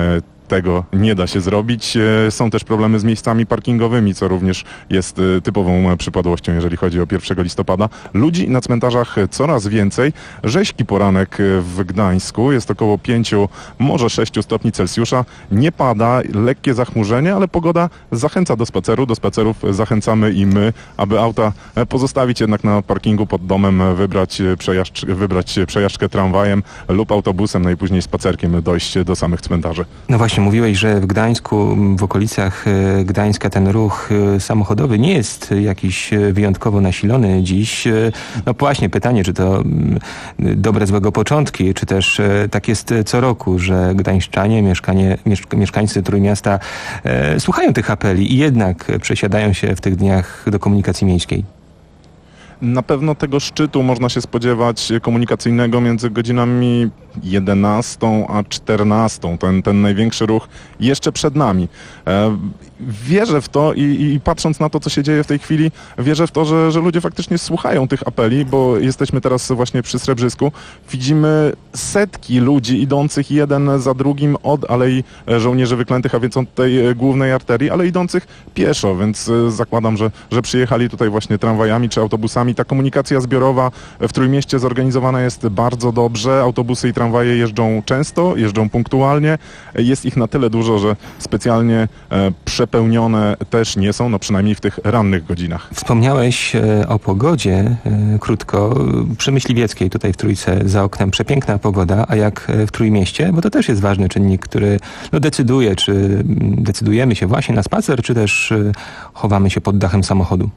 tego nie da się zrobić. E, Są też problemy z miejscami parkingowymi, co również jest e, typową przypadłością, jeżeli chodzi o pierwszego listopada. Ludzi na cmentarzach coraz więcej. Rzeźki poranek w Gdańsku jest około pięciu, może sześciu stopni Celsjusza. Nie pada, lekkie zachmurzenie, ale pogoda zachęca do spaceru. Do spacerów zachęcamy i my, aby auta pozostawić jednak na parkingu pod domem, wybrać, przejażdż, wybrać przejażdżkę tramwajem lub autobusem, najpóźniej spacerkiem dojść do samych cmentarzy. No właśnie, mówiłeś, że w Gdańsku, w okolicach e, Gdańska ten ruch e, samochodowy nie jest jakiś e, wyjątkowo nasilony dziś. E, No właśnie, pytanie, czy to mm, dobre, złego początki, czy też e, tak jest co roku, że gdańszczanie, mieszkanie, mieszk- mieszkańcy Trójmiasta e, słuchają tych apeli i jednak przesiadają się w tych dniach do komunikacji miejskiej. Na pewno tego szczytu można się spodziewać komunikacyjnego między godzinami jedenastą a czternastą. Ten, ten największy ruch jeszcze przed nami. E, wierzę w to i, i patrząc na to, co się dzieje w tej chwili, wierzę w to, że, że ludzie faktycznie słuchają tych apeli, bo jesteśmy teraz właśnie przy Srebrzysku. Widzimy setki ludzi idących jeden za drugim od Alei Żołnierzy Wyklętych, a więc od tej głównej arterii, ale idących pieszo, więc zakładam, że, że przyjechali tutaj właśnie tramwajami czy autobusami. Ta komunikacja zbiorowa w Trójmieście zorganizowana jest bardzo dobrze. Autobusy i tramwaje jeżdżą często, jeżdżą punktualnie. Jest ich na tyle dużo, że specjalnie e, przepełnione też nie są, no przynajmniej w tych rannych godzinach. Wspomniałeś e, o pogodzie e, krótko. Przy Myśliwieckiej, tutaj w Trójce za oknem przepiękna pogoda, a jak w Trójmieście? Bo to też jest ważny czynnik, który no, decyduje, czy decydujemy się właśnie na spacer, czy też e, chowamy się pod dachem samochodu.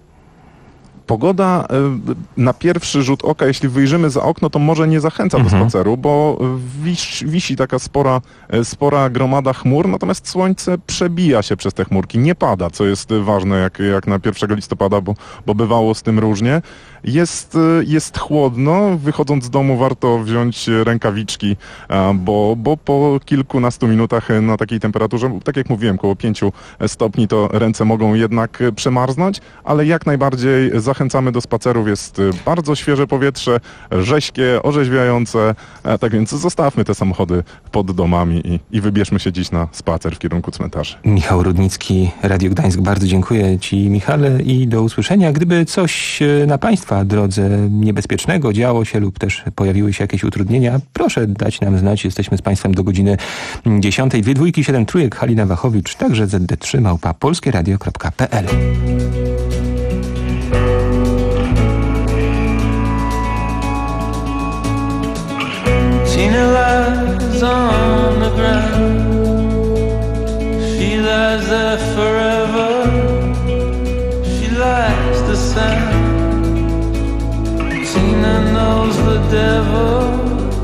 Pogoda na pierwszy rzut oka, jeśli wyjrzymy za okno, to może nie zachęca mhm. do spaceru, bo wisi, wisi taka spora, spora gromada chmur, natomiast słońce przebija się przez te chmurki, nie pada, co jest ważne jak, jak na pierwszego listopada, bo, bo bywało z tym różnie. Jest, jest chłodno, wychodząc z domu warto wziąć rękawiczki, bo, bo po kilkunastu minutach na takiej temperaturze, tak jak mówiłem, około pięciu stopni, to ręce mogą jednak przemarznąć, ale jak najbardziej zachęcamy do spacerów. Jest bardzo świeże powietrze, rześkie, orzeźwiające, tak więc zostawmy te samochody pod domami i, i wybierzmy się dziś na spacer w kierunku cmentarzy. Michał Rudnicki, Radio Gdańsk. Bardzo dziękuję Ci, Michale, i do usłyszenia. Gdyby coś na Państwa drodze niebezpiecznego działo się lub też pojawiły się jakieś utrudnienia, proszę dać nam znać. Jesteśmy z Państwem do godziny dziesiątej. Dwie dwójki, siedem trójek, Halina Wachowicz, także zet de trzy małpa polskieradio kropka pe el. Tina lies on the ground. She lies there forever. She lies the same. Tina knows the devil.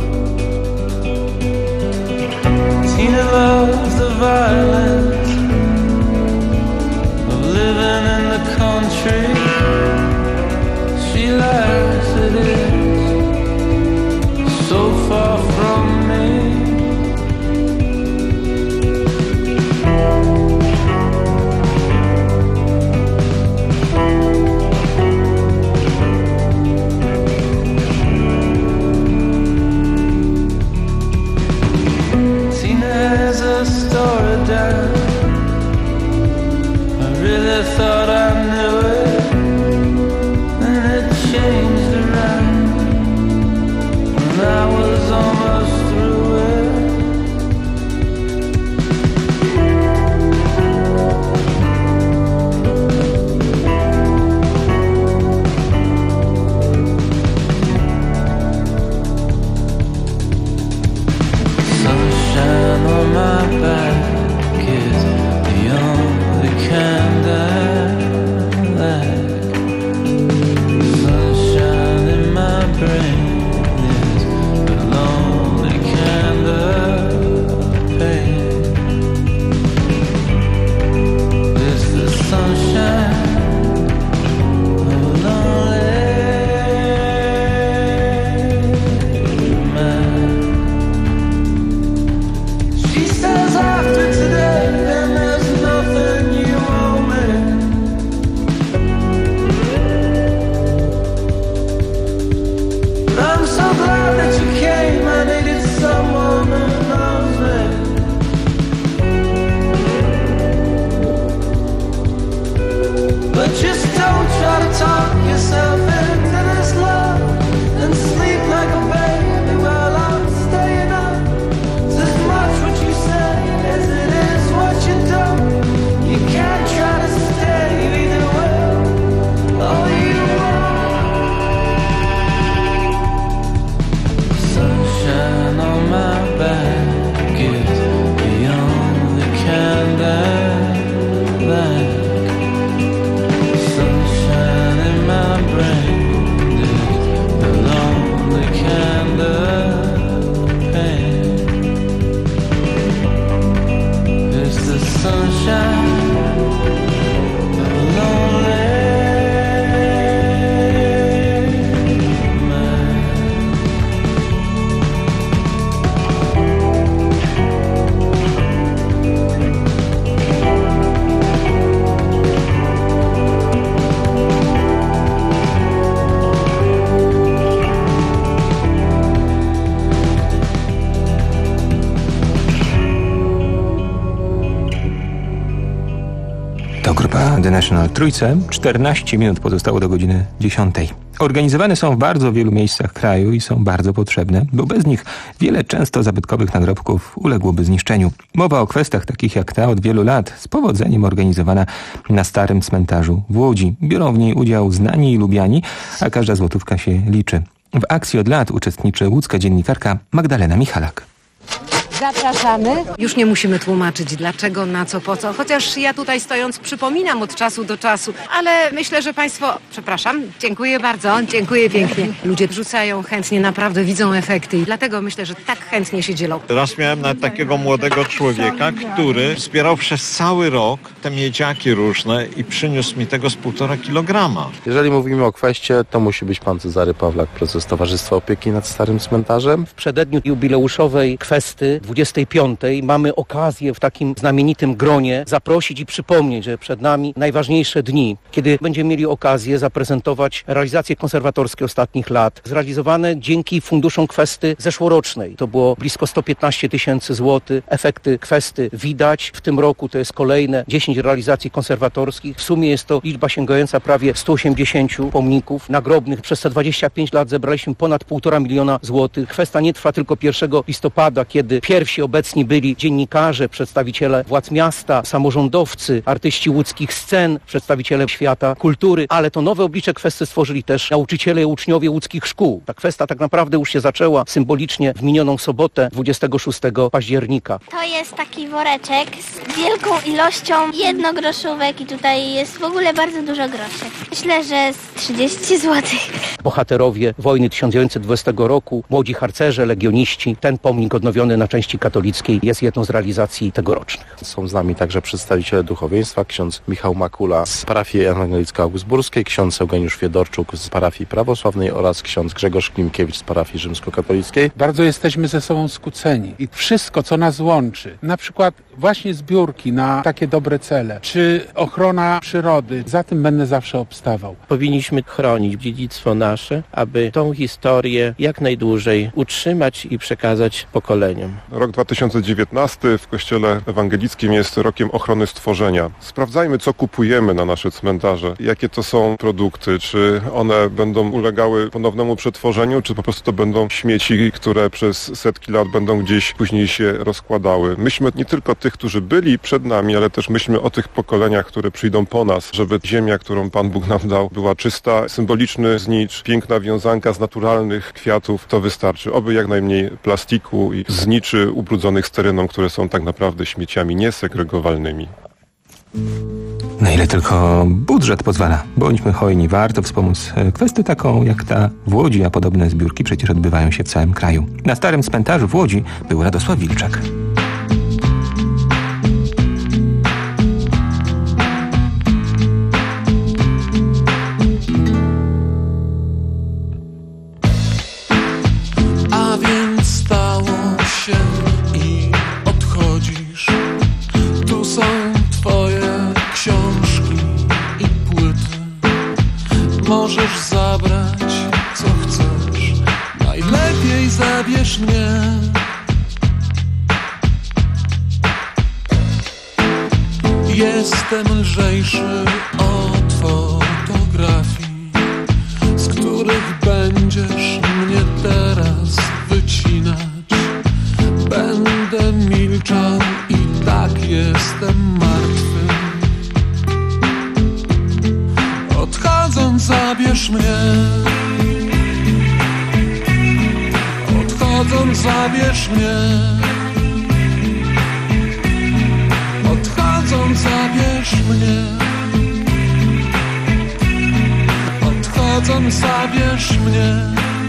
Tina loves the violence of living in the car. National Trójce. czternaście minut pozostało do godziny dziesiątej. Organizowane są w bardzo wielu miejscach kraju i są bardzo potrzebne, bo bez nich wiele często zabytkowych nagrobków uległoby zniszczeniu. Mowa o kwestiach takich jak ta od wielu lat, z powodzeniem organizowana na Starym Cmentarzu w Łodzi. Biorą w niej udział znani i lubiani, a każda złotówka się liczy. W akcji od lat uczestniczy łódzka dziennikarka Magdalena Michalak. Zapraszamy. Już nie musimy tłumaczyć dlaczego, na co, po co. Chociaż ja tutaj stojąc przypominam od czasu do czasu. Ale myślę, że Państwo... Przepraszam. Dziękuję bardzo. Dziękuję pięknie. Ludzie rzucają chętnie, naprawdę widzą efekty i dlatego myślę, że tak chętnie się dzielą. Raz miałem nawet takiego młodego człowieka, który zbierał przez cały rok te miedziaki różne i przyniósł mi tego z półtora kilograma. Jeżeli mówimy o kweście, to musi być pan Cezary Pawlak, prezes Towarzystwa Opieki nad Starym Cmentarzem. W przededniu jubileuszowej kwesty dwudziestej piątej mamy okazję w takim znamienitym gronie zaprosić i przypomnieć, że przed nami najważniejsze dni, kiedy będziemy mieli okazję zaprezentować realizacje konserwatorskie ostatnich lat, zrealizowane dzięki funduszom kwesty zeszłorocznej. To było blisko sto piętnaście tysięcy złotych. Efekty kwesty widać. W tym roku to jest kolejne dziesięć realizacji konserwatorskich. W sumie jest to liczba sięgająca prawie stu osiemdziesięciu pomników nagrobnych. Przez te dwadzieścia pięć lat zebraliśmy ponad półtora miliona złotych. Kwesta nie trwa tylko pierwszego listopada, kiedy pierwsi obecni byli dziennikarze, przedstawiciele władz miasta, samorządowcy, artyści łódzkich scen, przedstawiciele świata kultury, ale to nowe oblicze kwesty stworzyli też nauczyciele i uczniowie łódzkich szkół. Ta kwesta tak naprawdę już się zaczęła symbolicznie w minioną sobotę, dwudziestego szóstego października. To jest taki woreczek z wielką ilością jednogroszówek i tutaj jest w ogóle bardzo dużo groszek. Myślę, że z trzydzieści złotych. Bohaterowie wojny tysiąc dziewięćset dwudziestego roku, młodzi harcerze, legioniści. Ten pomnik odnowiony na części katolickiej jest jedną z realizacji tegorocznych. Są z nami także przedstawiciele duchowieństwa, ksiądz Michał Makula z parafii ewangelicko-augsburskiej, ksiądz Eugeniusz Fiedorczuk z parafii prawosławnej oraz ksiądz Grzegorz Klimkiewicz z parafii rzymskokatolickiej. Bardzo jesteśmy ze sobą skłóceni i wszystko, co nas łączy, na przykład właśnie zbiórki na takie dobre cele, czy ochrona przyrody, za tym będę zawsze obstawał. Powinniśmy chronić dziedzictwo nasze, aby tą historię jak najdłużej utrzymać i przekazać pokoleniom. Rok dwa tysiące dziewiętnasty w Kościele Ewangelickim jest rokiem ochrony stworzenia. Sprawdzajmy, co kupujemy na nasze cmentarze, jakie to są produkty, czy one będą ulegały ponownemu przetworzeniu, czy po prostu to będą śmieci, które przez setki lat będą gdzieś później się rozkładały. Myślmy nie tylko o tych, którzy byli przed nami, ale też myślmy o tych pokoleniach, które przyjdą po nas, żeby ziemia, którą Pan Bóg nam dał, była czysta, symboliczny znicz, piękna wiązanka z naturalnych kwiatów, to wystarczy. Oby jak najmniej plastiku i zniczy ubrudzonych steryną, które są tak naprawdę śmieciami niesegregowalnymi. Na ile tylko budżet pozwala. Bądźmy hojni, warto wspomóc kwestię taką jak ta w Łodzi, a podobne zbiórki przecież odbywają się w całym kraju. Na Starym Cmentarzu w Łodzi był Radosław Wilczak. A więc stało się i odchodzisz. Tu są twoje książki i płyty. Możesz zabrać co chcesz. Najlepiej zabierz mnie. Jestem lżejszy od fotografii, z których będziesz mnie teraz wycinać. Będę milczał i tak jestem martwy. Odchodząc zabierz mnie. Odchodząc zabierz mnie. Odchodząc zabierz mnie. Odchodząc zabierz mnie.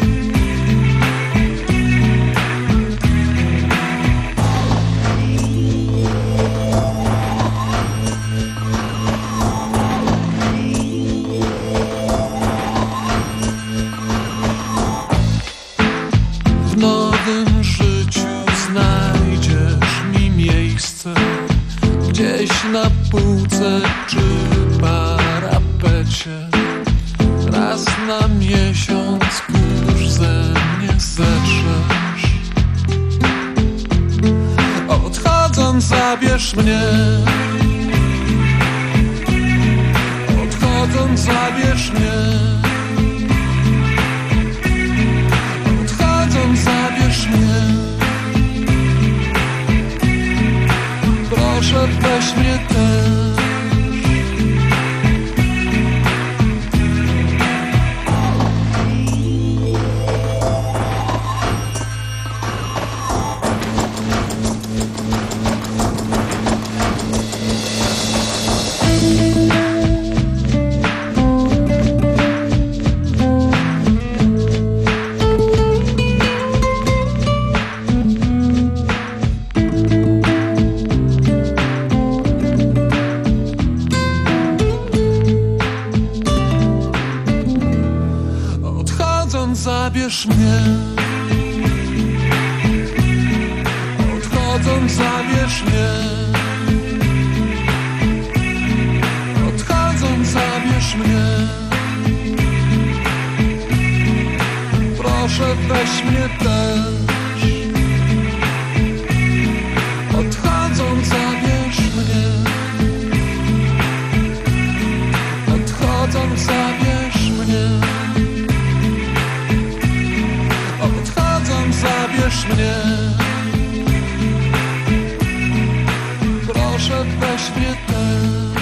W nowym życiu znajdziesz mi miejsce gdzieś na półce czy parapecie. Raz na miesiąc kurz ze mnie zetrzesz. Odchodząc zabierz mnie. zabierz mnie. Odchodząc, zabierz mnie. Proszę, weź mnie też. Zabierz mnie. Odchodząc, zabierz mnie. Odchodząc, zabierz mnie. Proszę, weź mnie też. Odchodząc, zabierz mnie. Odchodząc, zabierz mnie. Zabierz mnie. Proszę, weź mnie też.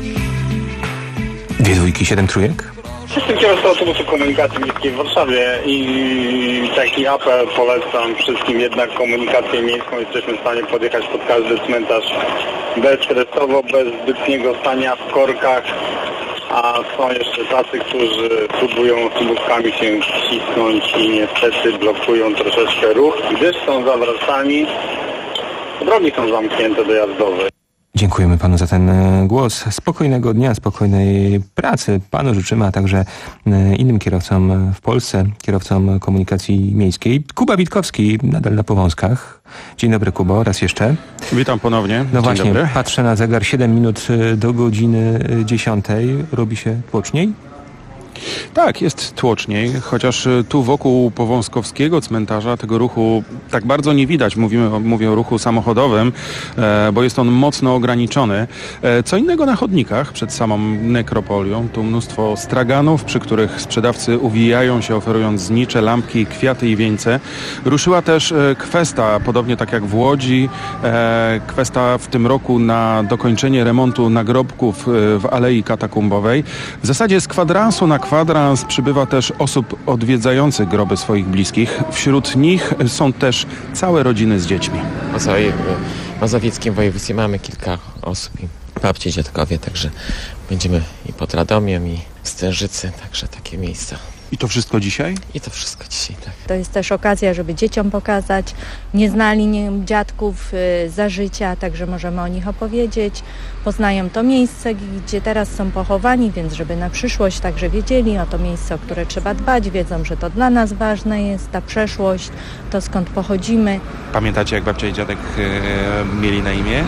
Dwie dwójki, siedem trójek. Jestem kierowcą autobusu komunikacji miejskiej w Warszawie i taki apel polecam wszystkim, jednak komunikację miejską jesteśmy w stanie podjechać pod każdy cmentarz bezstresowo, bez zbytniego stania w korkach, a są jeszcze tacy, którzy próbują autobuskami się wcisnąć i niestety blokują troszeczkę ruch, gdyż są zawracani, drogi są zamknięte dojazdowe. Dziękujemy panu za ten głos. Spokojnego dnia, spokojnej pracy panu życzymy, a także innym kierowcom w Polsce, kierowcom komunikacji miejskiej. Kuba Witkowski, nadal na Powązkach. Dzień dobry, Kubo, raz jeszcze. Witam ponownie. No Dzień właśnie, dobry. patrzę na zegar, siedem minut do godziny dziesiątej. Robi się tłoczniej? Tak, jest tłoczniej, chociaż tu wokół Powązkowskiego cmentarza tego ruchu tak bardzo nie widać. Mówimy, mówię o ruchu samochodowym, e, bo jest on mocno ograniczony. E, co innego na chodnikach przed samą nekropolią. Tu mnóstwo straganów, przy których sprzedawcy uwijają się, oferując znicze, lampki, kwiaty i wieńce. Ruszyła też e, kwesta, podobnie tak jak w Łodzi, e, kwesta w tym roku na dokończenie remontu nagrobków e, w Alei Katakumbowej. W zasadzie z kwadransu na kwadrans przybywa też osób odwiedzających groby swoich bliskich. Wśród nich są też całe rodziny z dziećmi. W całej mazowieckim województwie mamy kilka osób i babci, dziadkowie, także będziemy i pod Radomiem, i w Stężycy, także takie miejsca. I to wszystko dzisiaj? I to wszystko dzisiaj, tak. To jest też okazja, żeby dzieciom pokazać. Nie znali nie, dziadków y, za życia, także możemy o nich opowiedzieć. Poznają to miejsce, gdzie teraz są pochowani, więc żeby na przyszłość także wiedzieli o to miejsce, o które trzeba dbać. Wiedzą, że to dla nas ważne jest, ta przeszłość, to skąd pochodzimy. Pamiętacie, jak babcia i dziadek e, mieli na imię?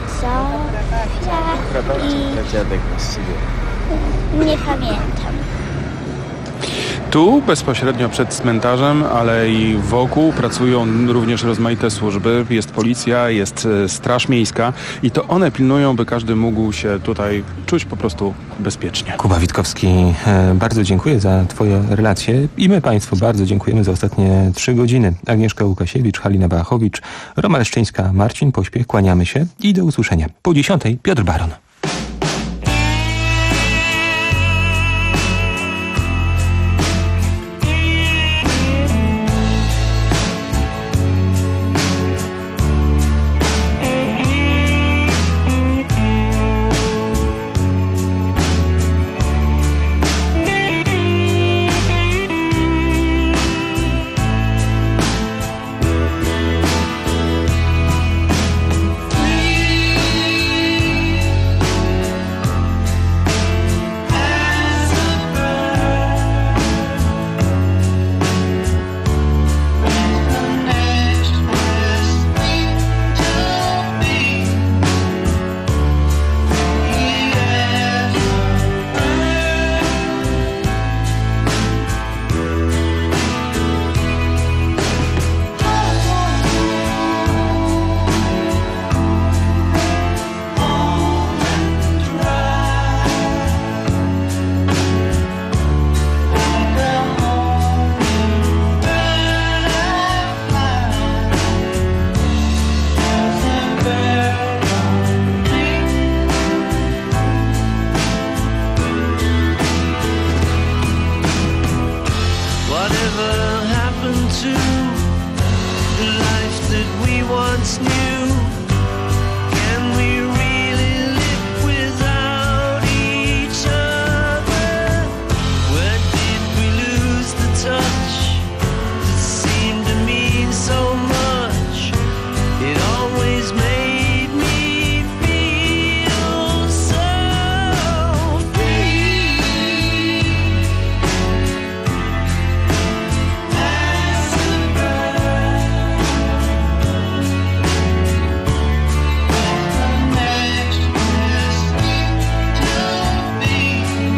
Zofia i... Dziadek właściwie. Nie pamiętam. Tu bezpośrednio przed cmentarzem, ale i wokół pracują również rozmaite służby. Jest policja, jest straż miejska i to one pilnują, by każdy mógł się tutaj czuć po prostu bezpiecznie. Kuba Witkowski, bardzo dziękuję za twoje relacje i my państwu bardzo dziękujemy za ostatnie trzy godziny. Agnieszka Łukasiewicz, Halina Bachowicz, Roma Leszczyńska, Marcin Pośpiech. Kłaniamy się i do usłyszenia. Po dziesiątej Piotr Baron. Whatever happened to the life that we once knew? Can we really live without each other? Where did we lose the touch that seemed to mean so much? It always made me feel so free. As a bird, the next best to be.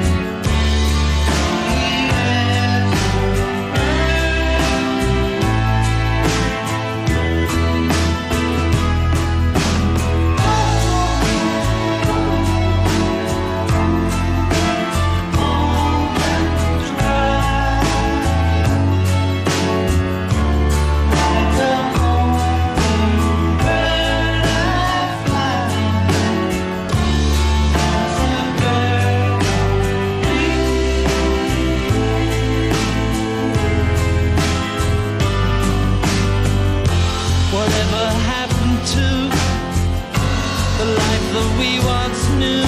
Whatever happened to the life that we once knew?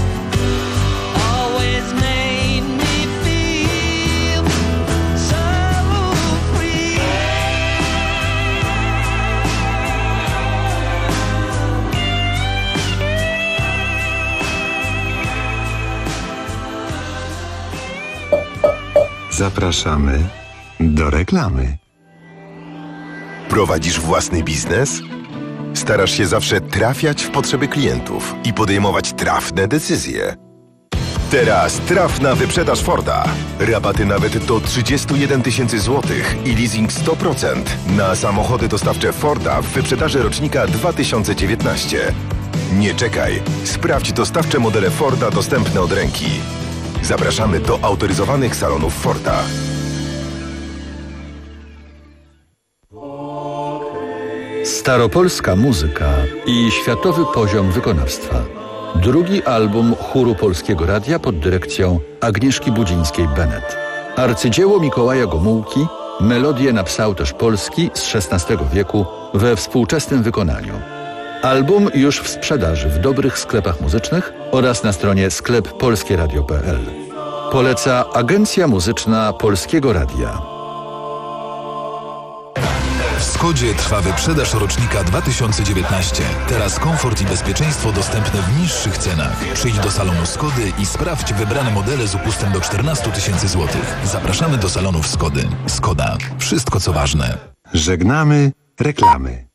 Always made me feel so free. Zapraszamy do reklamy. Prowadzisz własny biznes? Starasz się zawsze trafiać w potrzeby klientów i podejmować trafne decyzje. Teraz trafna wyprzedaż Forda. Rabaty nawet do trzydzieści jeden tysięcy złotych i leasing sto procent na samochody dostawcze Forda w wyprzedaży rocznika dwa tysiące dziewiętnaście. Nie czekaj. Sprawdź dostawcze modele Forda dostępne od ręki. Zapraszamy do autoryzowanych salonów Forda. Staropolska muzyka i światowy poziom wykonawstwa. Drugi album chóru Polskiego Radia pod dyrekcją Agnieszki Budzińskiej-Bennett. Arcydzieło Mikołaja Gomułki, melodie napisał też Polski z szesnastego wieku we współczesnym wykonaniu. Album już w sprzedaży w dobrych sklepach muzycznych oraz na stronie sklep polskie radio kropka p l. Poleca Agencja Muzyczna Polskiego Radia. W Skodzie trwa wyprzedaż rocznika dwa tysiące dziewiętnaście. Teraz komfort i bezpieczeństwo dostępne w niższych cenach. Przyjdź do salonu Skody i sprawdź wybrane modele z upustem do czternastu tysięcy złotych. Zapraszamy do salonów Skody. Skoda. Wszystko co ważne. Żegnamy reklamy.